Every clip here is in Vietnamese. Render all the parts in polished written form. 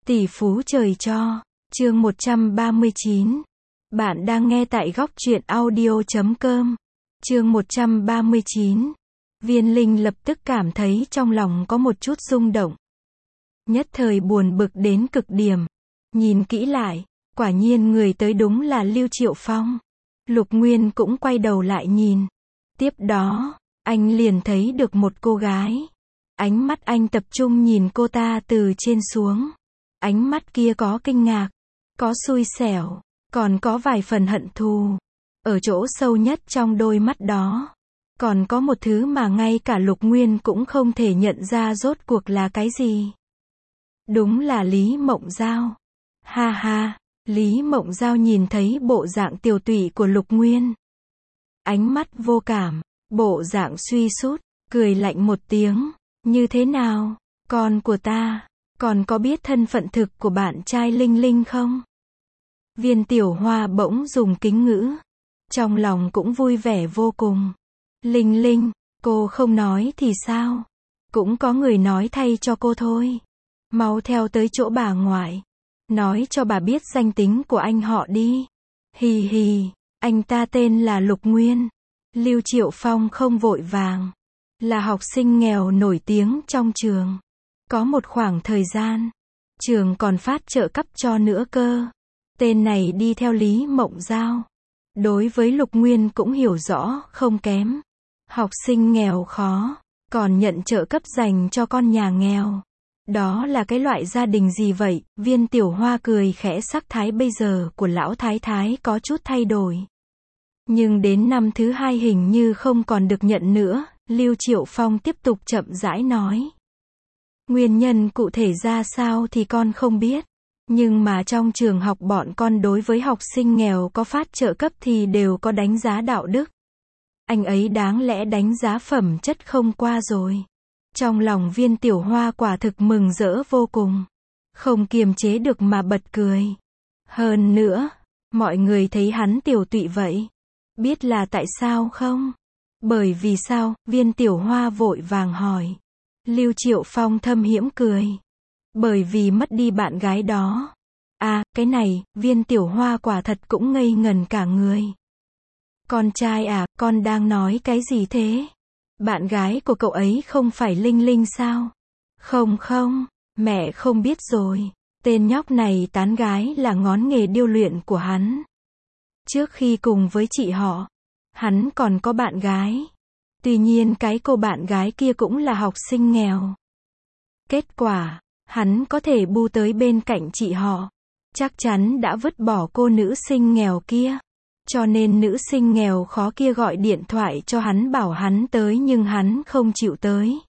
Tỷ phú trời cho. Chương 139. Bạn đang nghe tại góc truyện audio.com. Chương 139. Viên Linh lập tức cảm thấy trong lòng có một chút rung động. Nhất thời buồn bực đến cực điểm. Nhìn kỹ lại, quả nhiên người tới đúng là Lưu Triệu Phong. Lục Nguyên cũng quay đầu lại nhìn. Tiếp đó, anh liền thấy được một cô gái. Ánh mắt anh tập trung nhìn cô ta từ trên xuống. Ánh mắt kia có kinh ngạc, có xui xẻo, còn có vài phần hận thù. Ở chỗ sâu nhất trong đôi mắt đó, còn có một thứ mà ngay cả Lục Nguyên cũng không thể nhận ra rốt cuộc là cái gì. Đúng là Lý Mộng Giao. Ha ha, Lý Mộng Giao nhìn thấy bộ dạng tiều tụy của Lục Nguyên. Ánh mắt vô cảm, bộ dạng suy sút, cười lạnh một tiếng. Như thế nào, con của ta, còn có biết thân phận thực của bạn trai Linh Linh không? Viên Tiểu Hoa bỗng dùng kính ngữ. Trong lòng cũng vui vẻ vô cùng. Linh Linh, cô không nói thì sao? Cũng có người nói thay cho cô thôi. Mau theo tới chỗ bà ngoại. Nói cho bà biết danh tính của anh họ đi. Hì hì, anh ta tên là Lục Nguyên. Lưu Triệu Phong không vội vàng. Là học sinh nghèo nổi tiếng trong trường. Có một khoảng thời gian, trường còn phát trợ cấp cho nữa cơ. Tên này đi theo Lý Mộng Giao. Đối với Lục Nguyên cũng hiểu rõ, không kém. Học sinh nghèo khó, còn nhận trợ cấp dành cho con nhà nghèo. Đó là cái loại gia đình gì vậy? Viên Tiểu Hoa cười khẽ, sắc thái bây giờ của lão thái thái có chút thay đổi. Nhưng đến năm thứ hai hình như không còn được nhận nữa. Lưu Triệu Phong tiếp tục chậm rãi nói. Nguyên nhân cụ thể ra sao thì con không biết. Nhưng mà trong trường học bọn con đối với học sinh nghèo có phát trợ cấp thì đều có đánh giá đạo đức. Anh ấy đáng lẽ đánh giá phẩm chất không qua rồi. Trong lòng Viên Tiểu Hoa quả thực mừng rỡ vô cùng. Không kiềm chế được mà bật cười. Hơn nữa, mọi người thấy hắn tiểu tụy vậy. Biết là tại sao không? Bởi vì sao? Viên Tiểu Hoa vội vàng hỏi. Lưu Triệu Phong thâm hiểm cười. Bởi vì mất đi bạn gái đó. À, cái này, Viên Tiểu Hoa quả thật cũng ngây ngần cả người. Con trai à, con đang nói cái gì thế? Bạn gái của cậu ấy không phải Linh Linh sao? Không không, mẹ không biết rồi. Tên nhóc này tán gái là ngón nghề điêu luyện của hắn. Trước khi cùng với chị họ, hắn còn có bạn gái. Tuy nhiên cái cô bạn gái kia cũng là học sinh nghèo. Kết quả, hắn có thể bu tới bên cạnh chị họ. Chắc chắn đã vứt bỏ cô nữ sinh nghèo kia. Cho nên nữ sinh nghèo khó kia gọi điện thoại cho hắn bảo hắn tới nhưng hắn không chịu tới.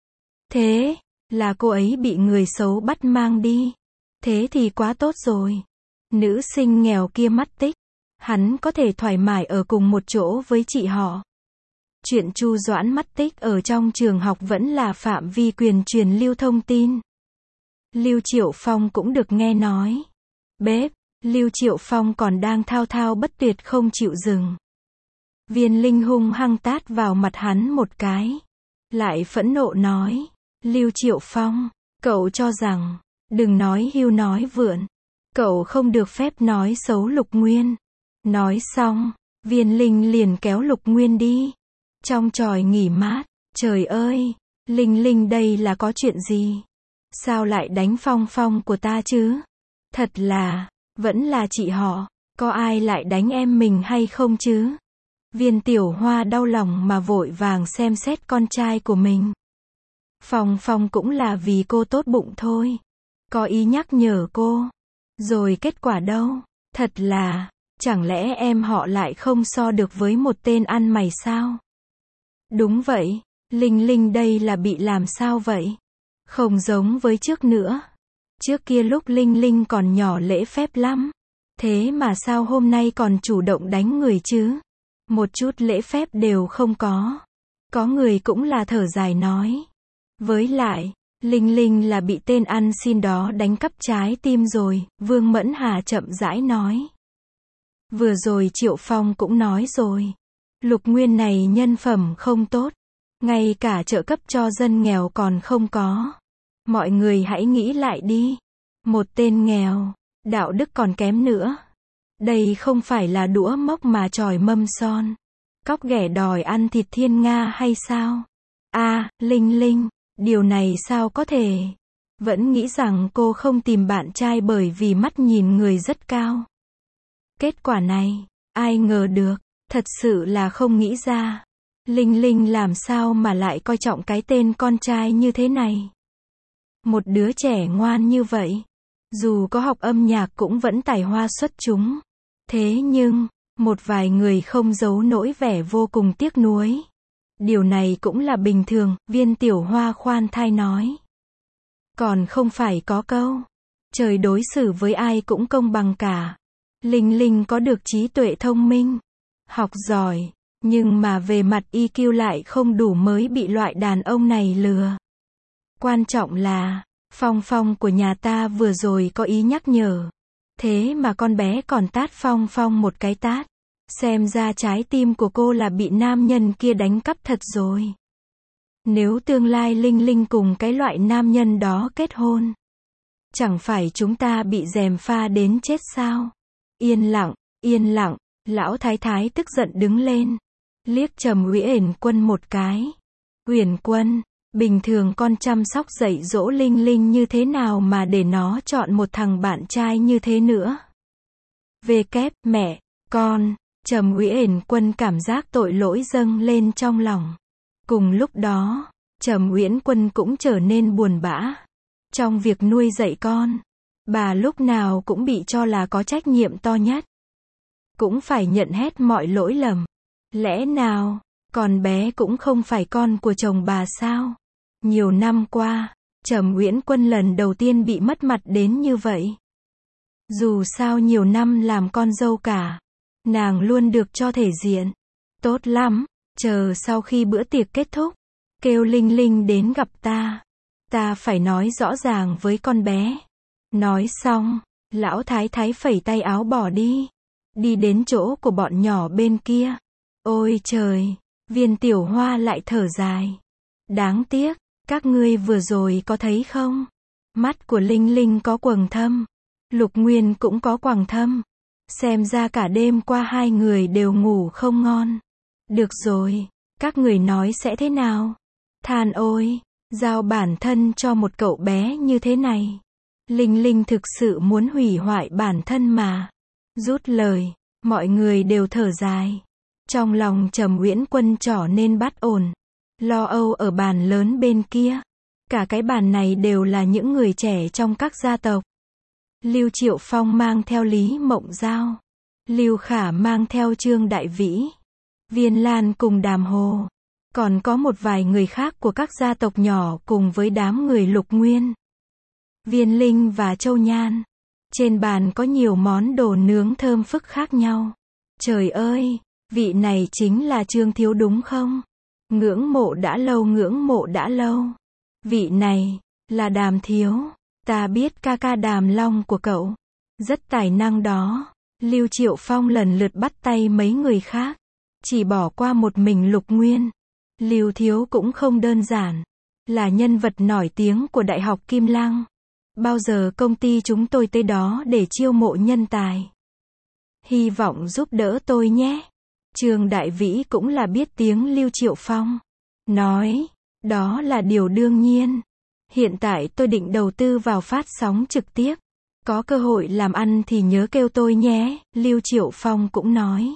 Thế, là cô ấy bị người xấu bắt mang đi. Thế thì quá tốt rồi. Nữ sinh nghèo kia mất tích. Hắn có thể thoải mái ở cùng một chỗ với chị họ. Chuyện Chu Doãn mất tích ở trong trường học vẫn là phạm vi quyền truyền lưu thông tin. Lưu Triệu Phong cũng được nghe nói. Bếp, Lưu Triệu Phong còn đang thao thao bất tuyệt không chịu dừng. Viên Linh hung hăng tát vào mặt hắn một cái. Lại phẫn nộ nói. Lưu Triệu Phong, cậu cho rằng, đừng nói hưu nói vượn. Cậu không được phép nói xấu Lục Nguyên. Nói xong, Viên Linh liền kéo Lục Nguyên đi. Trong chòi nghỉ mát, trời ơi, Linh Linh đây là có chuyện gì? Sao lại đánh Phong Phong của ta chứ? Thật là, vẫn là chị họ, có ai lại đánh em mình hay không chứ? Viên Tiểu Hoa đau lòng mà vội vàng xem xét con trai của mình. Phong Phong cũng là vì cô tốt bụng thôi. Có ý nhắc nhở cô. Rồi kết quả đâu? Thật là, chẳng lẽ em họ lại không so được với một tên ăn mày sao? Đúng vậy, Linh Linh đây là bị làm sao vậy? Không giống với trước nữa. Trước kia lúc Linh Linh còn nhỏ lễ phép lắm. Thế mà sao hôm nay còn chủ động đánh người chứ? Một chút lễ phép đều không có. Có người cũng là thở dài nói. Với lại, Linh Linh là bị tên ăn xin đó đánh cắp trái tim rồi, Vương Mẫn Hà chậm rãi nói. Vừa rồi Triệu Phong cũng nói rồi. Lục Nguyên này nhân phẩm không tốt. Ngay cả trợ cấp cho dân nghèo còn không có. Mọi người hãy nghĩ lại đi. Một tên nghèo, đạo đức còn kém nữa. Đây không phải là đũa mốc mà chòi mâm son. Cóc ghẻ đòi ăn thịt thiên nga hay sao? Linh Linh, điều này sao có thể? Vẫn nghĩ rằng cô không tìm bạn trai bởi vì mắt nhìn người rất cao. Kết quả này, ai ngờ được, thật sự là không nghĩ ra. Linh Linh làm sao mà lại coi trọng cái tên con trai như thế này? Một đứa trẻ ngoan như vậy, dù có học âm nhạc cũng vẫn tài hoa xuất chúng. Thế nhưng, một vài người không giấu nỗi vẻ vô cùng tiếc nuối. Điều này cũng là bình thường, Viên Tiểu Hoa khoan thai nói. Còn không phải có câu, trời đối xử với ai cũng công bằng cả. Linh Linh có được trí tuệ thông minh, học giỏi, nhưng mà về mặt EQ lại không đủ mới bị loại đàn ông này lừa. Quan trọng là, Phong Phong của nhà ta vừa rồi có ý nhắc nhở. Thế mà con bé còn tát Phong Phong một cái tát. Xem ra trái tim của cô là bị nam nhân kia đánh cắp thật rồi. Nếu tương lai Linh Linh cùng cái loại nam nhân đó kết hôn, chẳng phải chúng ta bị gièm pha đến chết sao? Yên lặng, lão thái thái tức giận đứng lên, liếc Trầm Uyển Quân một cái. Uyển Quân, bình thường con chăm sóc dạy dỗ Linh Linh như thế nào mà để nó chọn một thằng bạn trai như thế nữa? Mẹ, con, Trầm Uyển Quân cảm giác tội lỗi dâng lên trong lòng. Cùng lúc đó, Trầm Uyển Quân cũng trở nên buồn bã. Trong việc nuôi dạy con, bà lúc nào cũng bị cho là có trách nhiệm to nhất. Cũng phải nhận hết mọi lỗi lầm. Lẽ nào, con bé cũng không phải con của chồng bà sao? Nhiều năm qua, Trầm Uyển Quân lần đầu tiên bị mất mặt đến như vậy. Dù sao nhiều năm làm con dâu cả, nàng luôn được cho thể diện. Tốt lắm, chờ sau khi bữa tiệc kết thúc, kêu Linh Linh đến gặp ta. Ta phải nói rõ ràng với con bé. Nói xong, lão thái thái phẩy tay áo bỏ đi. Đi đến chỗ của bọn nhỏ bên kia. Ôi trời, Viên Tiểu Hoa lại thở dài. Đáng tiếc, các ngươi vừa rồi có thấy không? Mắt của Linh Linh có quầng thâm. Lục Nguyên cũng có quầng thâm. Xem ra cả đêm qua hai người đều ngủ không ngon. Được rồi, các người nói sẽ thế nào? Than ôi, giao bản thân cho một cậu bé như thế này. Linh Linh thực sự muốn hủy hoại bản thân mà. Rút lời, mọi người đều thở dài. Trong lòng Trầm Uyển Quân trở nên bất ổn. Lo âu ở bàn lớn bên kia. Cả cái bàn này đều là những người trẻ trong các gia tộc. Lưu Triệu Phong mang theo Lý Mộng Giao. Lưu Khả mang theo Trương Đại Vĩ. Viên Lan cùng Đàm Hồ. Còn có một vài người khác của các gia tộc nhỏ cùng với đám người Lục Nguyên. Viên Linh và Châu Nhan. Trên bàn có nhiều món đồ nướng thơm phức khác nhau. Trời ơi, vị này chính là Trương Thiếu đúng không? Ngưỡng mộ đã lâu. Vị này, là Đàm Thiếu. Ta biết ca ca Đàm Long của cậu. Rất tài năng đó. Lưu Triệu Phong lần lượt bắt tay mấy người khác. Chỉ bỏ qua một mình Lục Nguyên. Lưu Thiếu cũng không đơn giản. Là nhân vật nổi tiếng của Đại học Kim Lăng. Bao giờ công ty chúng tôi tới đó để chiêu mộ nhân tài. Hy vọng giúp đỡ tôi nhé. Trương Đại Vĩ cũng là biết tiếng Lưu Triệu Phong. Nói, đó là điều đương nhiên. Hiện tại tôi định đầu tư vào phát sóng trực tiếp. Có cơ hội làm ăn thì nhớ kêu tôi nhé, Lưu Triệu Phong cũng nói.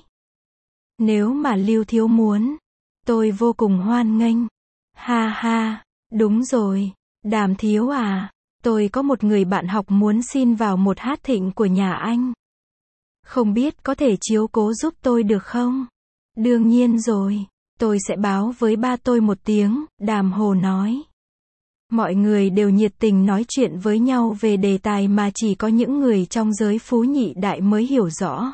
Nếu mà Lưu Thiếu muốn, tôi vô cùng hoan nghênh. Ha ha, đúng rồi, Đàm Thiếu à, tôi có một người bạn học muốn xin vào một hát thịnh của nhà anh. Không biết có thể chiếu cố giúp tôi được không? Đương nhiên rồi, tôi sẽ báo với ba tôi một tiếng, Đàm Hồ nói. Mọi người đều nhiệt tình nói chuyện với nhau về đề tài mà chỉ có những người trong giới phú nhị đại mới hiểu rõ.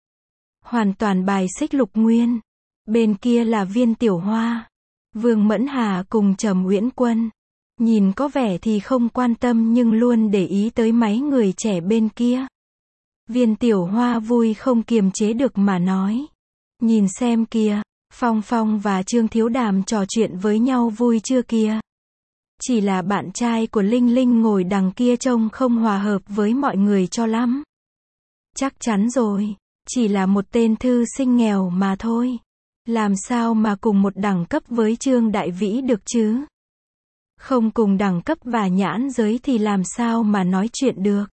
Hoàn toàn bài xích Lục Nguyên. Bên kia là Viên Tiểu Hoa, Vương Mẫn Hà cùng Trầm Uyển Quân. Nhìn có vẻ thì không quan tâm nhưng luôn để ý tới mấy người trẻ bên kia. Viên Tiểu Hoa vui không kiềm chế được mà nói. Nhìn xem kìa, Phong Phong và Trương Thiếu Đàm trò chuyện với nhau vui chưa kìa. Chỉ là bạn trai của Linh Linh ngồi đằng kia trông không hòa hợp với mọi người cho lắm. Chắc chắn rồi, chỉ là một tên thư sinh nghèo mà thôi. Làm sao mà cùng một đẳng cấp với Trương Đại Vĩ được chứ? Không cùng đẳng cấp và nhãn giới thì làm sao mà nói chuyện được?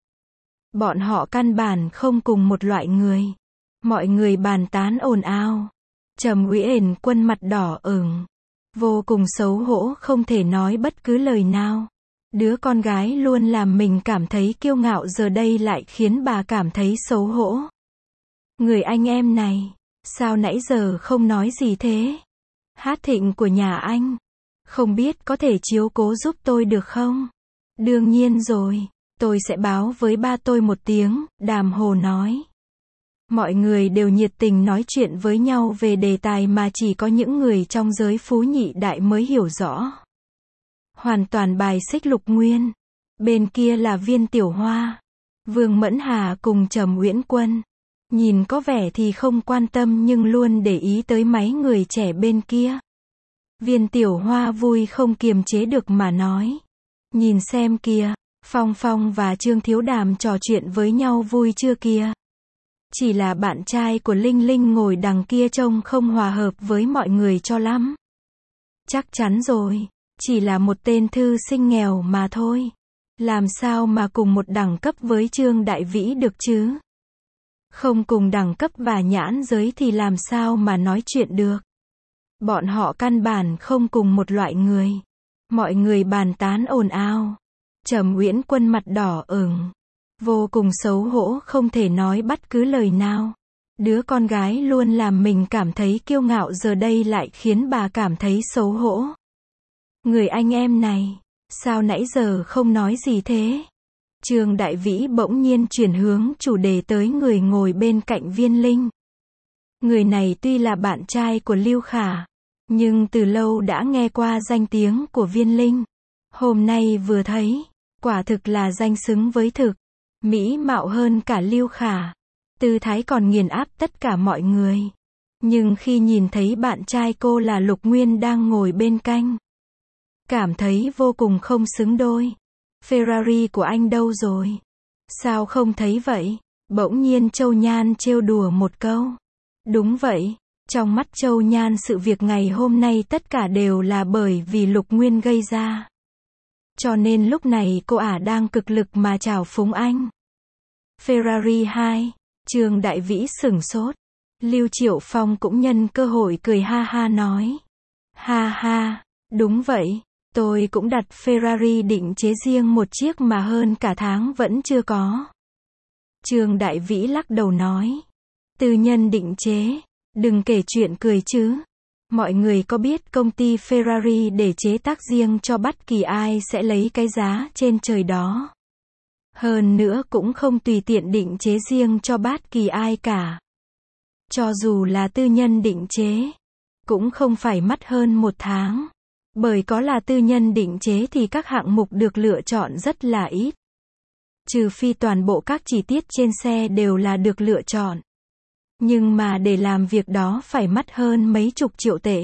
Bọn họ căn bản không cùng một loại người. Mọi người bàn tán ồn ào. Trầm Uyển Quân mặt đỏ ửng, vô cùng xấu hổ không thể nói bất cứ lời nào. Đứa con gái luôn làm mình cảm thấy kiêu ngạo giờ đây lại khiến bà cảm thấy xấu hổ. Người anh em này, sao nãy giờ không nói gì thế? Hát Thịnh của nhà anh, không biết có thể chiếu cố giúp tôi được không? Đương nhiên rồi, tôi sẽ báo với ba tôi một tiếng, Đàm Hồ nói. Mọi người đều nhiệt tình nói chuyện với nhau về đề tài mà chỉ có những người trong giới phú nhị đại mới hiểu rõ. Hoàn toàn bài xích Lục Nguyên. Bên kia là Viên Tiểu Hoa, Vương Mẫn Hà cùng Trầm Uyển Quân. Nhìn có vẻ thì không quan tâm nhưng luôn để ý tới mấy người trẻ bên kia. Viên Tiểu Hoa vui không kiềm chế được mà nói. Nhìn xem kìa, Phong Phong và Trương Thiếu Đàm trò chuyện với nhau vui chưa kìa. Chỉ là bạn trai của Linh Linh ngồi đằng kia trông không hòa hợp với mọi người cho lắm. Chắc chắn rồi, chỉ là một tên thư sinh nghèo mà thôi. Làm sao mà cùng một đẳng cấp với Trương Đại Vĩ được chứ? Không cùng đẳng cấp và nhãn giới thì làm sao mà nói chuyện được? Bọn họ căn bản không cùng một loại người. Mọi người bàn tán ồn ào. Trầm Uyển Quân mặt đỏ ửng, vô cùng xấu hổ không thể nói bất cứ lời nào. Đứa con gái luôn làm mình cảm thấy kiêu ngạo giờ đây lại khiến bà cảm thấy xấu hổ. Người anh em này, sao nãy giờ không nói gì thế? Trương Đại Vĩ bỗng nhiên chuyển hướng chủ đề tới người ngồi bên cạnh Viên Linh. Người này tuy là bạn trai của Lưu Khả, nhưng từ lâu đã nghe qua danh tiếng của Viên Linh. Hôm nay vừa thấy, quả thực là danh xứng với thực. Mỹ mạo hơn cả Lưu Khả. Tư thái còn nghiền áp tất cả mọi người. Nhưng khi nhìn thấy bạn trai cô là Lục Nguyên đang ngồi bên cạnh, cảm thấy vô cùng không xứng đôi. Ferrari của anh đâu rồi? Sao không thấy vậy? Bỗng nhiên Châu Nhan trêu đùa một câu. Đúng vậy, trong mắt Châu Nhan sự việc ngày hôm nay tất cả đều là bởi vì Lục Nguyên gây ra. Cho nên lúc này cô ả đang cực lực mà trào phúng anh. Ferrari 2, Trương Đại Vĩ sửng sốt. Lưu Triệu Phong cũng nhân cơ hội cười ha ha nói. Ha ha, đúng vậy, tôi cũng đặt Ferrari định chế riêng một chiếc mà hơn cả tháng vẫn chưa có. Trương Đại Vĩ lắc đầu nói. Tư nhân định chế, đừng kể chuyện cười chứ. Mọi người có biết công ty Ferrari để chế tác riêng cho bất kỳ ai sẽ lấy cái giá trên trời đó. Hơn nữa cũng không tùy tiện định chế riêng cho bất kỳ ai cả. Cho dù là tư nhân định chế, cũng không phải mất hơn một tháng. Bởi có là tư nhân định chế thì các hạng mục được lựa chọn rất là ít. Trừ phi toàn bộ các chi tiết trên xe đều là được lựa chọn. Nhưng mà để làm việc đó phải mất hơn mấy chục triệu tệ.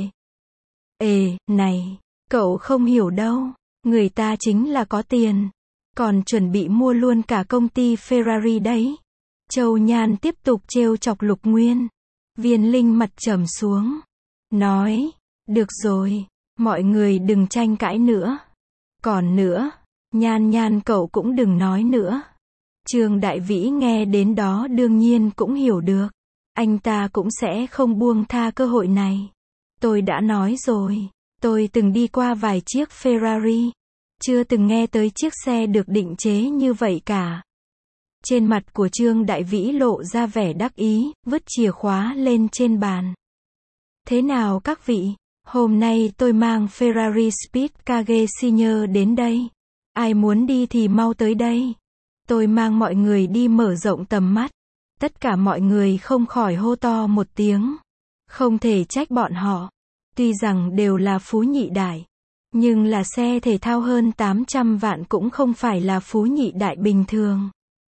Ê, này, cậu không hiểu đâu. Người ta chính là có tiền. Còn chuẩn bị mua luôn cả công ty Ferrari đấy. Châu Nhan tiếp tục trêu chọc Lục Nguyên. Viên Linh mặt trầm xuống. Nói, được rồi, mọi người đừng tranh cãi nữa. Còn nữa, Nhan Nhan cậu cũng đừng nói nữa. Trương Đại Vĩ nghe đến đó đương nhiên cũng hiểu được. Anh ta cũng sẽ không buông tha cơ hội này. Tôi đã nói rồi, tôi từng đi qua vài chiếc Ferrari. Chưa từng nghe tới chiếc xe được định chế như vậy cả. Trên mặt của Trương Đại Vĩ lộ ra vẻ đắc ý, vứt chìa khóa lên trên bàn. Thế nào các vị? Hôm nay tôi mang Ferrari Speed Kage Senior đến đây. Ai muốn đi thì mau tới đây. Tôi mang mọi người đi mở rộng tầm mắt. Tất cả mọi người không khỏi hô to một tiếng. Không thể trách bọn họ. Tuy rằng đều là phú nhị đại. Nhưng là xe thể thao hơn 800 vạn cũng không phải là phú nhị đại bình thường.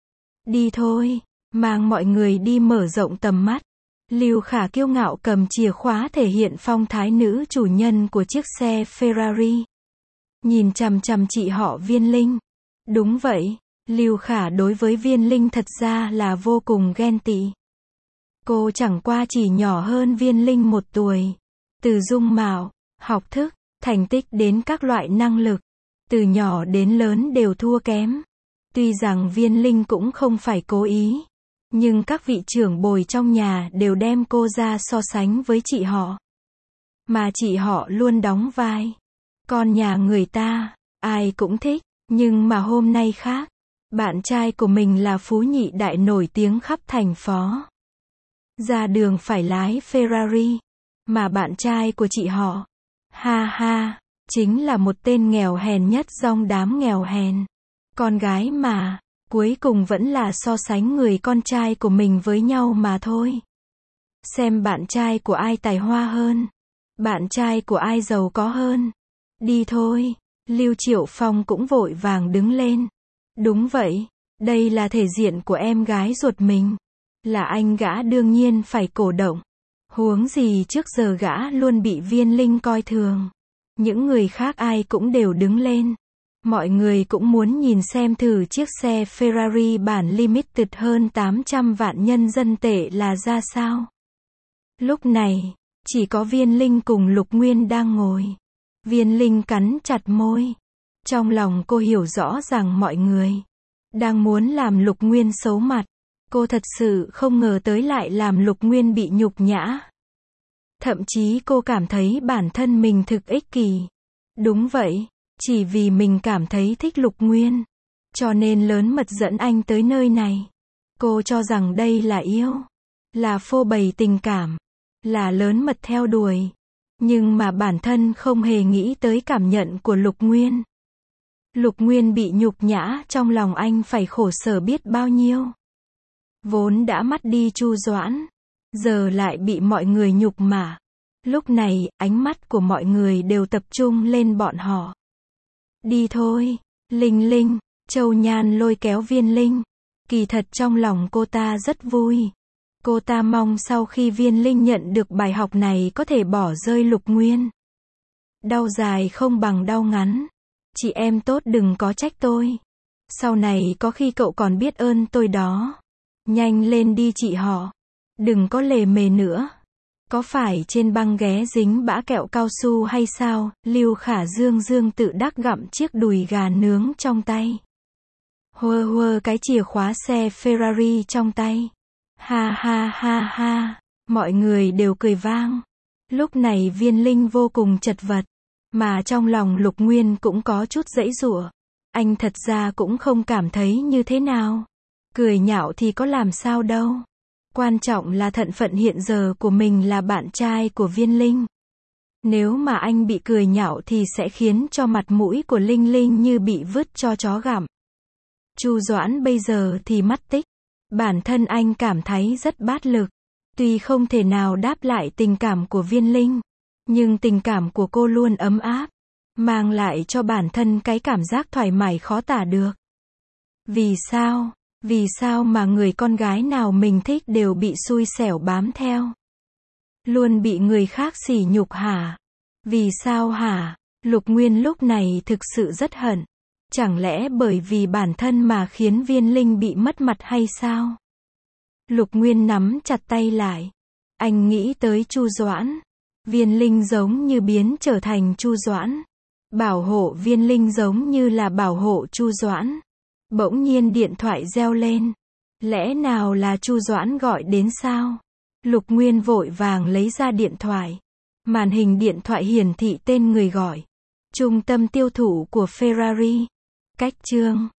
Đi thôi, mang mọi người đi mở rộng tầm mắt. Lưu Khả kiêu ngạo cầm chìa khóa thể hiện phong thái nữ chủ nhân của chiếc xe Ferrari. nhìn chằm chằm chị họ Viên Linh. Đúng vậy, Lưu Khả đối với Viên Linh thật ra là vô cùng ghen tị. Cô chẳng qua chỉ nhỏ hơn Viên Linh 1 tuổi. Từ dung mạo, học thức, thành tích đến các loại năng lực, từ nhỏ đến lớn đều thua kém. Tuy rằng Viên Linh cũng không phải cố ý, nhưng các vị trưởng bối trong nhà đều đem cô ra so sánh với chị họ. Mà chị họ luôn đóng vai con nhà người ta, ai cũng thích, nhưng mà hôm nay khác. Bạn trai của mình là phú nhị đại nổi tiếng khắp thành phố. Ra đường phải lái Ferrari, mà bạn trai của chị họ, ha ha, chính là một tên nghèo hèn nhất trong đám nghèo hèn. Con gái mà, cuối cùng vẫn là so sánh người con trai của mình với nhau mà thôi. Xem bạn trai của ai tài hoa hơn, bạn trai của ai giàu có hơn. Đi thôi, Lưu Triệu Phong cũng vội vàng đứng lên. Đúng vậy, đây là thể diện của em gái ruột mình. Là anh gã đương nhiên phải cổ động. Huống gì trước giờ gã luôn bị Viên Linh coi thường. Những người khác ai cũng đều đứng lên. Mọi người cũng muốn nhìn xem thử chiếc xe Ferrari bản limited hơn 800 vạn nhân dân tệ là ra sao. Lúc này, chỉ có Viên Linh cùng Lục Nguyên đang ngồi. Viên Linh cắn chặt môi. Trong lòng cô hiểu rõ rằng mọi người đang muốn làm Lục Nguyên xấu mặt. Cô thật sự không ngờ tới lại làm Lục Nguyên bị nhục nhã. Thậm chí cô cảm thấy bản thân mình thực ích kỷ. Đúng vậy, chỉ vì mình cảm thấy thích Lục Nguyên, cho nên lớn mật dẫn anh tới nơi này. Cô cho rằng đây là yêu, là phô bày tình cảm, là lớn mật theo đuổi. Nhưng mà bản thân không hề nghĩ tới cảm nhận của Lục Nguyên. Lục Nguyên bị nhục nhã, trong lòng anh phải khổ sở biết bao nhiêu. Vốn đã mất đi Chu Doãn, giờ lại bị mọi người nhục mạ. Lúc này, ánh mắt của mọi người đều tập trung lên bọn họ. Đi thôi, Linh Linh, Châu Nhan lôi kéo Viên Linh. Kỳ thật trong lòng cô ta rất vui. Cô ta mong sau khi Viên Linh nhận được bài học này có thể bỏ rơi Lục Nguyên. Đau dài không bằng đau ngắn. Chị em tốt đừng có trách tôi. Sau này có khi cậu còn biết ơn tôi đó. Nhanh lên đi chị họ. Đừng có lề mề nữa. Có phải trên băng ghé dính bã kẹo cao su hay sao? Lưu Khả dương tự đắc gặm chiếc đùi gà nướng trong tay. Huơ huơ cái chìa khóa xe Ferrari trong tay. Ha ha ha ha. Mọi người đều cười vang. Lúc này Viên Linh vô cùng chật vật. Mà trong lòng Lục Nguyên cũng có chút giãy giụa. Anh thật ra cũng không cảm thấy như thế nào. Cười nhạo thì có làm sao đâu. Quan trọng là thân phận hiện giờ của mình là bạn trai của Viên Linh. Nếu mà anh bị cười nhạo thì sẽ khiến cho mặt mũi của Linh Linh như bị vứt cho chó gặm. Chu Doãn bây giờ thì mất tích. Bản thân anh cảm thấy rất bát lực. Tuy không thể nào đáp lại tình cảm của Viên Linh, nhưng tình cảm của cô luôn ấm áp, mang lại cho bản thân cái cảm giác thoải mái khó tả được. Vì sao? Vì sao mà người con gái nào mình thích đều bị xui xẻo bám theo? Luôn bị người khác sỉ nhục hả? Vì sao hả? Lục Nguyên lúc này thực sự rất hận. Chẳng lẽ bởi vì bản thân mà khiến Viên Linh bị mất mặt hay sao? Lục Nguyên nắm chặt tay lại. Anh nghĩ tới Chu Doãn. Viên Linh giống như biến trở thành Chu Doãn. Bảo hộ Viên Linh giống như là bảo hộ Chu Doãn. Bỗng nhiên điện thoại reo lên. Lẽ nào là Chu Doãn gọi đến sao? Lục Nguyên vội vàng lấy ra điện thoại. Màn hình điện thoại hiển thị tên người gọi. Trung tâm tiêu thụ của Ferrari. Cách chương